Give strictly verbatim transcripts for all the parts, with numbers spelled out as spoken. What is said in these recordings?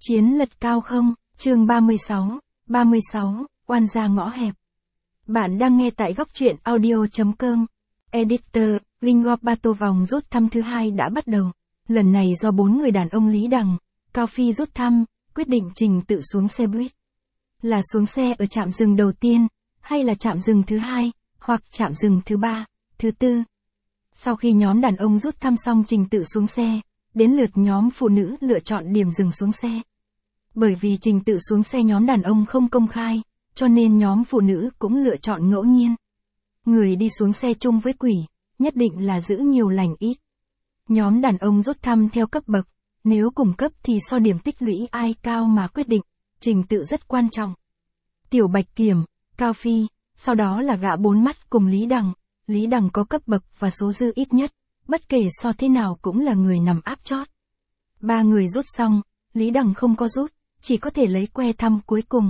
Chiến lật cao không, chương ba mươi sáu, ba mươi sáu, oan gia ngõ hẹp. Bạn đang nghe tại góc truyện audio chấm com. Editor, Ring of Battle vòng rút thăm thứ hai đã bắt đầu. Lần này do bốn người đàn ông Lý Đằng, Cao Phi rút thăm, quyết định trình tự xuống xe buýt. Là xuống xe ở trạm dừng đầu tiên, hay là trạm dừng thứ hai, hoặc trạm dừng thứ ba, thứ tư. Sau khi nhóm đàn ông rút thăm xong trình tự xuống xe, đến lượt nhóm phụ nữ lựa chọn điểm dừng xuống xe. Bởi vì trình tự xuống xe nhóm đàn ông không công khai, cho nên nhóm phụ nữ cũng lựa chọn ngẫu nhiên. Người đi xuống xe chung với quỷ, nhất định là giữ nhiều lành ít. Nhóm đàn ông rút thăm theo cấp bậc, nếu cùng cấp thì so điểm tích lũy ai cao mà quyết định, trình tự rất quan trọng. Tiểu Bạch Kiểm, Cao Phi, sau đó là gã bốn mắt cùng Lý Đằng. Lý Đằng có cấp bậc và số dư ít nhất, bất kể so thế nào cũng là người nằm áp chót. Ba người rút xong, Lý Đằng không có rút, chỉ có thể lấy que thăm cuối cùng.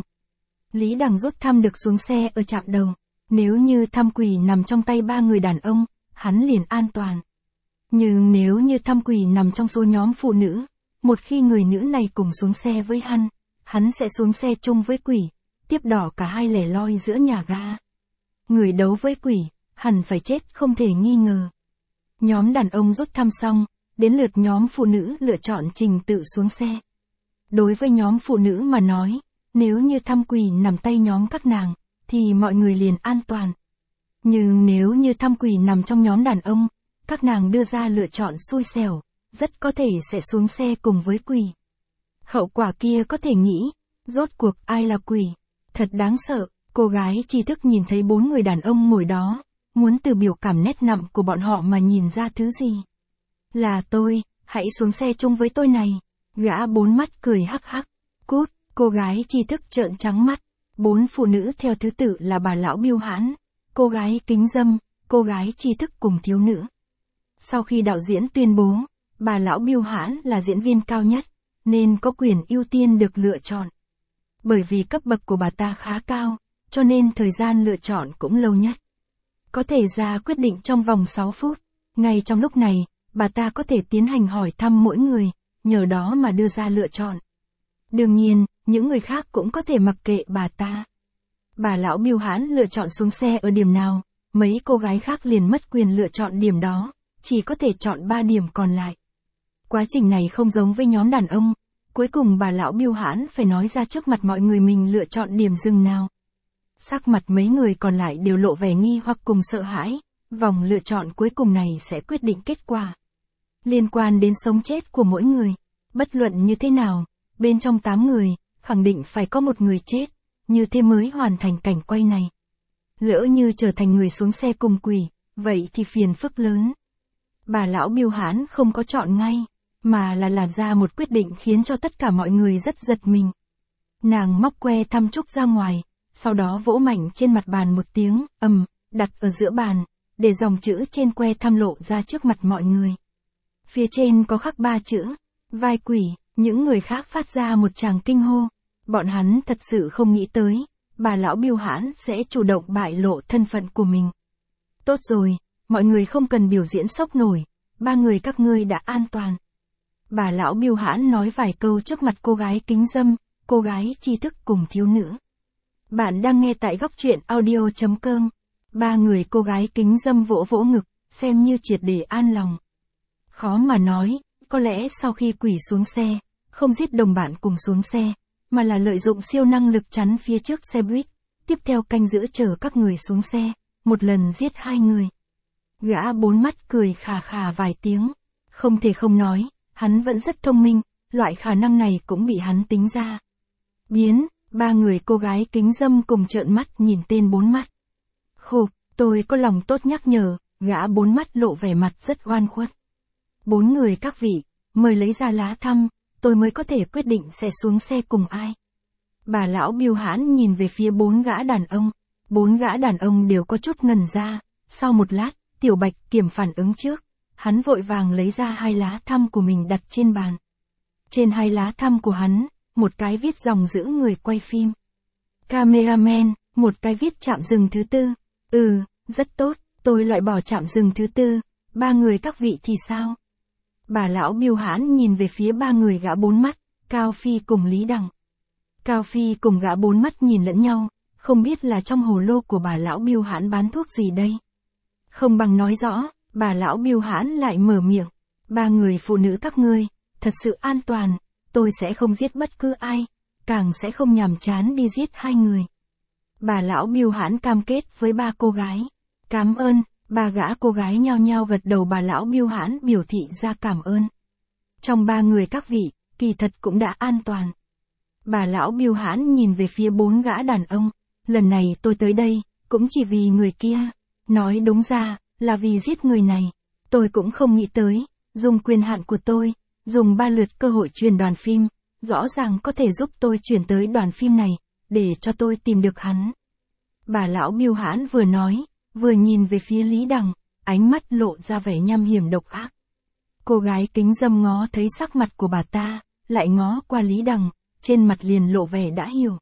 Lý Đằng rút thăm được xuống xe ở trạm đầu, nếu như thăm quỷ nằm trong tay ba người đàn ông, hắn liền an toàn. Nhưng nếu như thăm quỷ nằm trong số nhóm phụ nữ, một khi người nữ này cùng xuống xe với hắn, hắn sẽ xuống xe chung với quỷ, tiếp đỏ cả hai lẻ loi giữa nhà ga. Người đấu với quỷ, hẳn phải chết không thể nghi ngờ. Nhóm đàn ông rút thăm xong, đến lượt nhóm phụ nữ lựa chọn trình tự xuống xe. Đối với nhóm phụ nữ mà nói, nếu như thăm quỷ nằm tay nhóm các nàng, thì mọi người liền an toàn. Nhưng nếu như thăm quỷ nằm trong nhóm đàn ông, các nàng đưa ra lựa chọn xui xẻo, rất có thể sẽ xuống xe cùng với quỷ. Hậu quả kia có thể nghĩ, rốt cuộc ai là quỷ, thật đáng sợ. Cô gái tri thức nhìn thấy bốn người đàn ông ngồi đó, muốn từ biểu cảm nét nặm của bọn họ mà nhìn ra thứ gì. Là tôi, hãy xuống xe chung với tôi này. Gã bốn mắt cười hắc hắc. Cút, cô gái tri thức trợn trắng mắt. Bốn phụ nữ theo thứ tự là bà lão Biêu Hãn, cô gái Kính Dâm, cô gái tri thức cùng thiếu nữ. Sau khi đạo diễn tuyên bố, bà lão Biêu Hãn là diễn viên cao nhất, nên có quyền ưu tiên được lựa chọn. Bởi vì cấp bậc của bà ta khá cao, cho nên thời gian lựa chọn cũng lâu nhất. Có thể ra quyết định trong vòng sáu phút. Ngay trong lúc này, bà ta có thể tiến hành hỏi thăm mỗi người, nhờ đó mà đưa ra lựa chọn. Đương nhiên, những người khác cũng có thể mặc kệ bà ta. Bà lão Biêu Hãn lựa chọn xuống xe ở điểm nào, mấy cô gái khác liền mất quyền lựa chọn điểm đó, chỉ có thể chọn ba điểm còn lại. Quá trình này không giống với nhóm đàn ông, cuối cùng bà lão Biêu Hãn phải nói ra trước mặt mọi người mình lựa chọn điểm dừng nào. Sắc mặt mấy người còn lại đều lộ vẻ nghi hoặc cùng sợ hãi, vòng lựa chọn cuối cùng này sẽ quyết định kết quả. Liên quan đến sống chết của mỗi người, bất luận như thế nào, bên trong tám người, khẳng định phải có một người chết, như thế mới hoàn thành cảnh quay này. Lỡ như trở thành người xuống xe cùng quỷ, vậy thì phiền phức lớn. Bà lão Biêu Hãn không có chọn ngay, mà là làm ra một quyết định khiến cho tất cả mọi người rất giật mình. Nàng móc que thăm trúc ra ngoài, sau đó vỗ mạnh trên mặt bàn một tiếng, ầm, đặt ở giữa bàn, để dòng chữ trên que thăm lộ ra trước mặt mọi người. Phía trên có khắc ba chữ, vai quỷ, những người khác phát ra một tràng kinh hô. Bọn hắn thật sự không nghĩ tới, bà lão Biêu Hãn sẽ chủ động bại lộ thân phận của mình. Tốt rồi, mọi người không cần biểu diễn sốc nổi, ba người các ngươi đã an toàn. Bà lão Biêu Hãn nói vài câu trước mặt cô gái Kính Dâm, cô gái tri thức cùng thiếu nữ. Bạn đang nghe tại góc truyện audio chấm com. Ba người cô gái Kính Dâm vỗ vỗ ngực, xem như triệt để an lòng. Khó mà nói, có lẽ sau khi quỷ xuống xe, không giết đồng bạn cùng xuống xe, mà là lợi dụng siêu năng lực chắn phía trước xe buýt, tiếp theo canh giữ chờ các người xuống xe, một lần giết hai người. Gã bốn mắt cười khà khà vài tiếng, không thể không nói, hắn vẫn rất thông minh, loại khả năng này cũng bị hắn tính ra. Biến, ba người cô gái Kính Dâm cùng trợn mắt nhìn tên bốn mắt. Khục, tôi có lòng tốt nhắc nhở, gã bốn mắt lộ vẻ mặt rất oan khuất. Bốn người các vị, mời lấy ra lá thăm, tôi mới có thể quyết định sẽ xuống xe cùng ai. Bà lão Biêu Hãn nhìn về phía bốn gã đàn ông, bốn gã đàn ông đều có chút ngần ra, sau một lát, Tiểu Bạch Kiểm phản ứng trước, hắn vội vàng lấy ra hai lá thăm của mình đặt trên bàn. Trên hai lá thăm của hắn, một cái viết dòng giữ người quay phim. Cameraman, một cái viết trạm dừng thứ tư. Ừ, rất tốt, tôi loại bỏ trạm dừng thứ tư, ba người các vị thì sao? Bà lão Biêu Hãn nhìn về phía ba người gã bốn mắt, Cao Phi cùng Lý Đằng. Cao Phi cùng gã bốn mắt nhìn lẫn nhau, không biết là trong hồ lô của bà lão Bưu Hãn bán thuốc gì đây. Không bằng nói rõ, bà lão Bưu Hãn lại mở miệng. Ba người phụ nữ các ngươi, thật sự an toàn, tôi sẽ không giết bất cứ ai, càng sẽ không nhàm chán đi giết hai người. Bà lão Bưu Hãn cam kết với ba cô gái. Cảm ơn, ba gã cô gái nhao nhao gật đầu, bà lão Bưu Hãn biểu thị ra cảm ơn. Trong ba người các vị, kỳ thật cũng đã an toàn. Bà lão Bưu Hãn nhìn về phía bốn gã đàn ông. Lần này tôi tới đây, cũng chỉ vì người kia. Nói đúng ra, là vì giết người này. Tôi cũng không nghĩ tới, dùng quyền hạn của tôi, dùng ba lượt cơ hội truyền đoàn phim, rõ ràng có thể giúp tôi chuyển tới đoàn phim này, để cho tôi tìm được hắn. Bà lão Bưu Hãn vừa nói, vừa nhìn về phía Lý Đằng, ánh mắt lộ ra vẻ nham hiểm độc ác. Cô gái kính dâm ngó thấy sắc mặt của bà ta, lại ngó qua Lý Đằng, trên mặt liền lộ vẻ đã hiểu.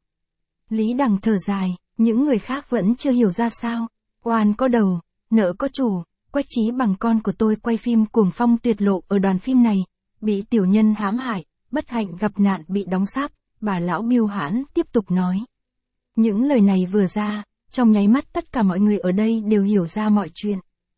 Lý Đằng thở dài, những người khác vẫn chưa hiểu ra sao. Oan có đầu, nợ có chủ, Quách Chí Bằng con của tôi quay phim cuồng phong tuyệt lộ ở đoàn phim này, bị tiểu nhân hãm hại, bất hạnh gặp nạn bị đóng sáp, bà lão Bưu Hãn tiếp tục nói. Những lời này vừa ra, trong nháy mắt tất cả mọi người ở đây đều hiểu ra mọi chuyện.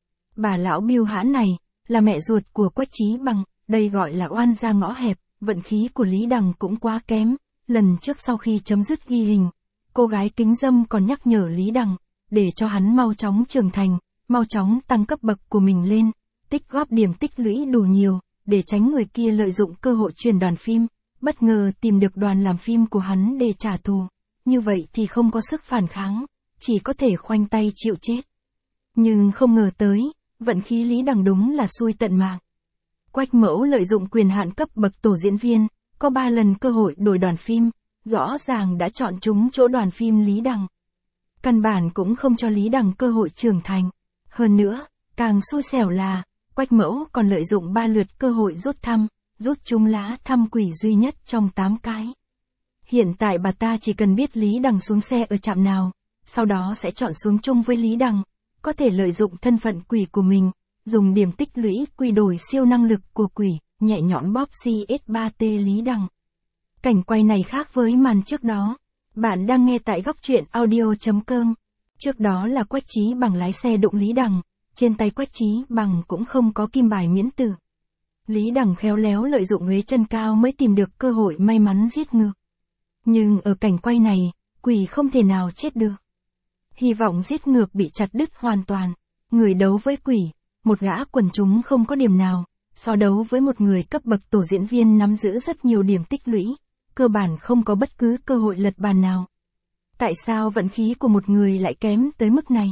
Bà lão Bưu Hãn này, là mẹ ruột của Quách Chí Bằng, đây gọi là oan gia ngõ hẹp, vận khí của Lý Đằng cũng quá kém. Lần trước sau khi chấm dứt ghi hình, cô gái kính dâm còn nhắc nhở Lý Đằng, để cho hắn mau chóng trưởng thành, mau chóng tăng cấp bậc của mình lên, tích góp điểm tích lũy đủ nhiều, để tránh người kia lợi dụng cơ hội truyền đoàn phim, bất ngờ tìm được đoàn làm phim của hắn để trả thù. Như vậy thì không có sức phản kháng, chỉ có thể khoanh tay chịu chết. Nhưng không ngờ tới, vận khí Lý Đằng đúng là xui tận mạng. Quách Mẫu lợi dụng quyền hạn cấp bậc tổ diễn viên, có ba lần cơ hội đổi đoàn phim, rõ ràng đã chọn trúng chỗ đoàn phim Lý Đằng. Căn bản cũng không cho Lý Đằng cơ hội trưởng thành. Hơn nữa, càng xui xẻo là, Quách Mẫu còn lợi dụng ba lượt cơ hội rút thăm, rút trúng lá thăm quỷ duy nhất trong tám cái. Hiện tại bà ta chỉ cần biết Lý Đằng xuống xe ở trạm nào, sau đó sẽ chọn xuống chung với Lý Đằng, có thể lợi dụng thân phận quỷ của mình, dùng điểm tích lũy quy đổi siêu năng lực của quỷ, nhẹ nhõm bóp C S ba T Lý Đằng. Cảnh quay này khác với màn trước đó. Bạn đang nghe tại góc truyện audio chấm com. Trước đó là Quách Chí Bằng lái xe đụng Lý Đằng, trên tay Quách Chí Bằng cũng không có kim bài miễn tử. Lý Đằng khéo léo lợi dụng ghế chân cao mới tìm được cơ hội may mắn giết ngược. Nhưng ở cảnh quay này, quỷ không thể nào chết được. Hy vọng giết ngược bị chặt đứt hoàn toàn. Người đấu với quỷ, một gã quần chúng không có điểm nào, so đấu với một người cấp bậc tổ diễn viên nắm giữ rất nhiều điểm tích lũy, cơ bản không có bất cứ cơ hội lật bàn nào. Tại sao vận khí của một người lại kém tới mức này?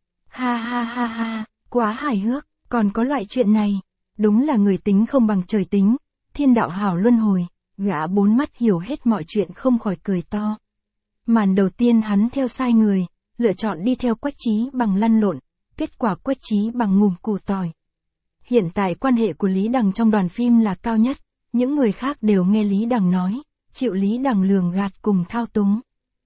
Ha ha ha ha, quá hài hước, còn có loại chuyện này. Đúng là người tính không bằng trời tính, thiên đạo hảo luân hồi, gã bốn mắt hiểu hết mọi chuyện không khỏi cười to. Màn đầu tiên hắn theo sai người, lựa chọn đi theo Quách Chí Bằng lăn lộn, kết quả Quách Chí Bằng ngùm củ tỏi. Hiện tại quan hệ của Lý Đằng trong đoàn phim là cao nhất, những người khác đều nghe Lý Đằng nói, chịu Lý Đằng lường gạt cùng thao túng.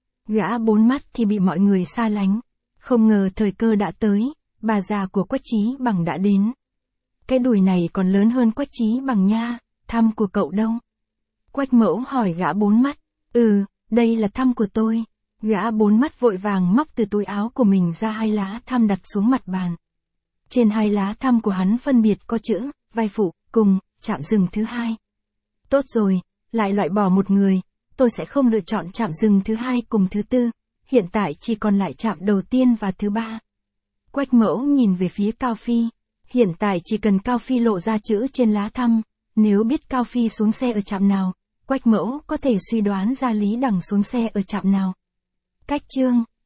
Gã bốn mắt thì bị mọi người xa lánh, không ngờ thời cơ đã tới, bà già của Quách Chí Bằng đã đến. Cái đùi này còn lớn hơn Quách Chí Bằng nha, thăm của cậu đâu? Quách Mẫu hỏi gã bốn mắt, ừ, đây là thăm của tôi. Gã bốn mắt vội vàng móc từ túi áo của mình ra hai lá thăm đặt xuống mặt bàn. Trên hai lá thăm của hắn phân biệt có chữ, vai phụ, cùng, trạm dừng thứ hai. Tốt rồi, lại loại bỏ một người, tôi sẽ không lựa chọn trạm dừng thứ hai cùng thứ tư, hiện tại chỉ còn lại trạm đầu tiên và thứ ba. Quách Mẫu nhìn về phía Cao Phi, hiện tại chỉ cần Cao Phi lộ ra chữ trên lá thăm, nếu biết Cao Phi xuống xe ở trạm nào, Quách Mẫu có thể suy đoán ra Lý Đằng xuống xe ở trạm nào. Cách chương